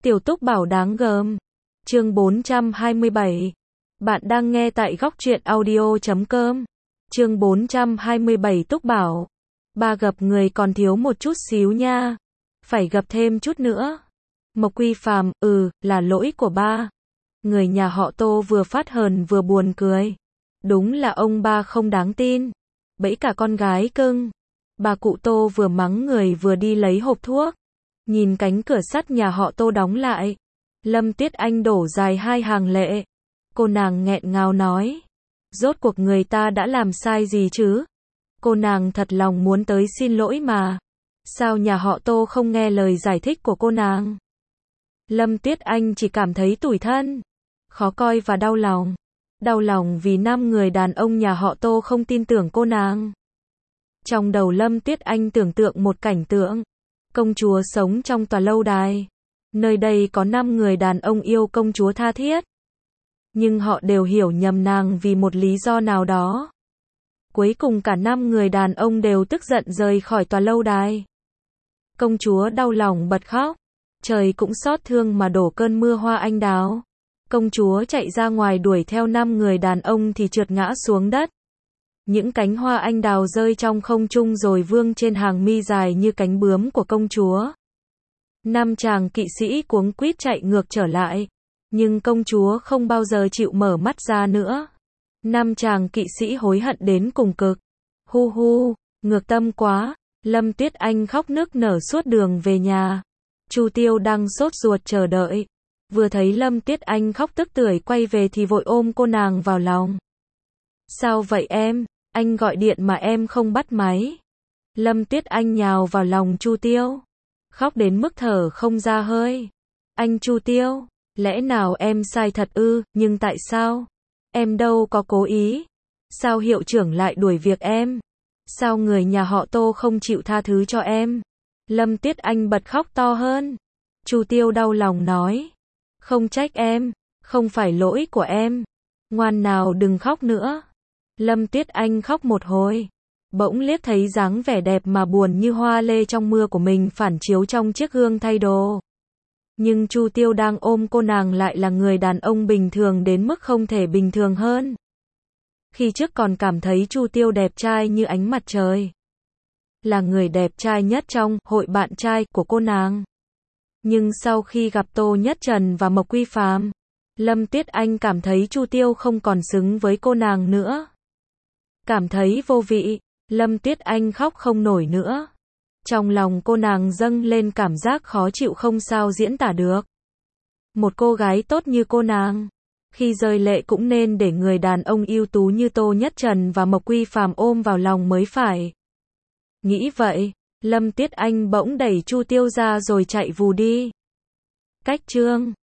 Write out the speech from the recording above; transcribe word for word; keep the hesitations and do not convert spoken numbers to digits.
Tiểu Túc Bảo đáng gờm. Chương bốn trăm hai mươi bảy. Bạn đang nghe tại góc truyện audio chấm com. Chương bốn trăm hai mươi bảy. Túc Bảo. Ba gặp người còn thiếu một chút xíu nha. Phải gặp thêm chút nữa. Mộc Quy Phàm, ừ, là lỗi của ba. Người nhà họ Tô vừa phát hờn vừa buồn cười. Đúng là ông ba không đáng tin. Bẫy cả con gái cưng. Bà cụ Tô vừa mắng người vừa đi lấy hộp thuốc. Nhìn cánh cửa sắt nhà họ Tô đóng lại. Lâm Tuyết Anh đổ dài hai hàng lệ. Cô nàng nghẹn ngào nói. Rốt cuộc người ta đã làm sai gì chứ? Cô nàng thật lòng muốn tới xin lỗi mà. Sao nhà họ Tô không nghe lời giải thích của cô nàng? Lâm Tuyết Anh chỉ cảm thấy tủi thân, khó coi và đau lòng. Đau lòng vì năm người đàn ông nhà họ Tô không tin tưởng cô nàng. Trong đầu Lâm Tuyết Anh tưởng tượng một cảnh tượng. Công chúa sống trong tòa lâu đài. Nơi đây có năm người đàn ông yêu công chúa tha thiết. Nhưng họ đều hiểu nhầm nàng vì một lý do nào đó. Cuối cùng cả năm người đàn ông đều tức giận rời khỏi tòa lâu đài. Công chúa đau lòng bật khóc. Trời cũng xót thương mà đổ cơn mưa hoa anh đào. Công chúa chạy ra ngoài đuổi theo năm người đàn ông thì trượt ngã xuống đất. Những cánh hoa anh đào rơi trong không trung rồi vương trên hàng mi dài như cánh bướm của công chúa. Năm chàng kỵ sĩ cuống quýt chạy ngược trở lại. Nhưng công chúa không bao giờ chịu mở mắt ra nữa. Năm chàng kỵ sĩ hối hận đến cùng cực. Hu hu, ngược tâm quá. Lâm Tuyết Anh khóc nức nở suốt đường về nhà. Chu Tiêu đang sốt ruột chờ đợi. Vừa thấy Lâm Tuyết Anh khóc tức tưởi quay về thì vội ôm cô nàng vào lòng. Sao vậy em? Anh gọi điện mà em không bắt máy. Lâm Tuyết Anh nhào vào lòng Chu Tiêu. Khóc đến mức thở không ra hơi. Anh Chu Tiêu, lẽ nào em sai thật ư, nhưng tại sao? Em đâu có cố ý. Sao hiệu trưởng lại đuổi việc em? Sao người nhà họ Tô không chịu tha thứ cho em? Lâm Tuyết Anh bật khóc to hơn. Chu Tiêu đau lòng nói. Không trách em, không phải lỗi của em. Ngoan nào đừng khóc nữa. Lâm Tuyết Anh khóc một hồi. Bỗng liếc thấy dáng vẻ đẹp mà buồn như hoa lê trong mưa của mình phản chiếu trong chiếc gương thay đồ. Nhưng Chu Tiêu đang ôm cô nàng lại là người đàn ông bình thường đến mức không thể bình thường hơn. Khi trước còn cảm thấy Chu Tiêu đẹp trai như ánh mặt trời. Là người đẹp trai nhất trong hội bạn trai của cô nàng. Nhưng sau khi gặp Tô Nhất Trần và Mộc Quy Phàm, Lâm Tuyết Anh cảm thấy Chu Tiêu không còn xứng với cô nàng nữa. Cảm thấy vô vị, Lâm Tuyết Anh khóc không nổi nữa. Trong lòng cô nàng dâng lên cảm giác khó chịu không sao diễn tả được. Một cô gái tốt như cô nàng, khi rơi lệ cũng nên để người đàn ông ưu tú như Tô Nhất Trần và Mộc Quy Phàm ôm vào lòng mới phải. Nghĩ vậy, Lâm Tuyết Anh bỗng đẩy Chu Tiêu ra rồi chạy vù đi. Cách chương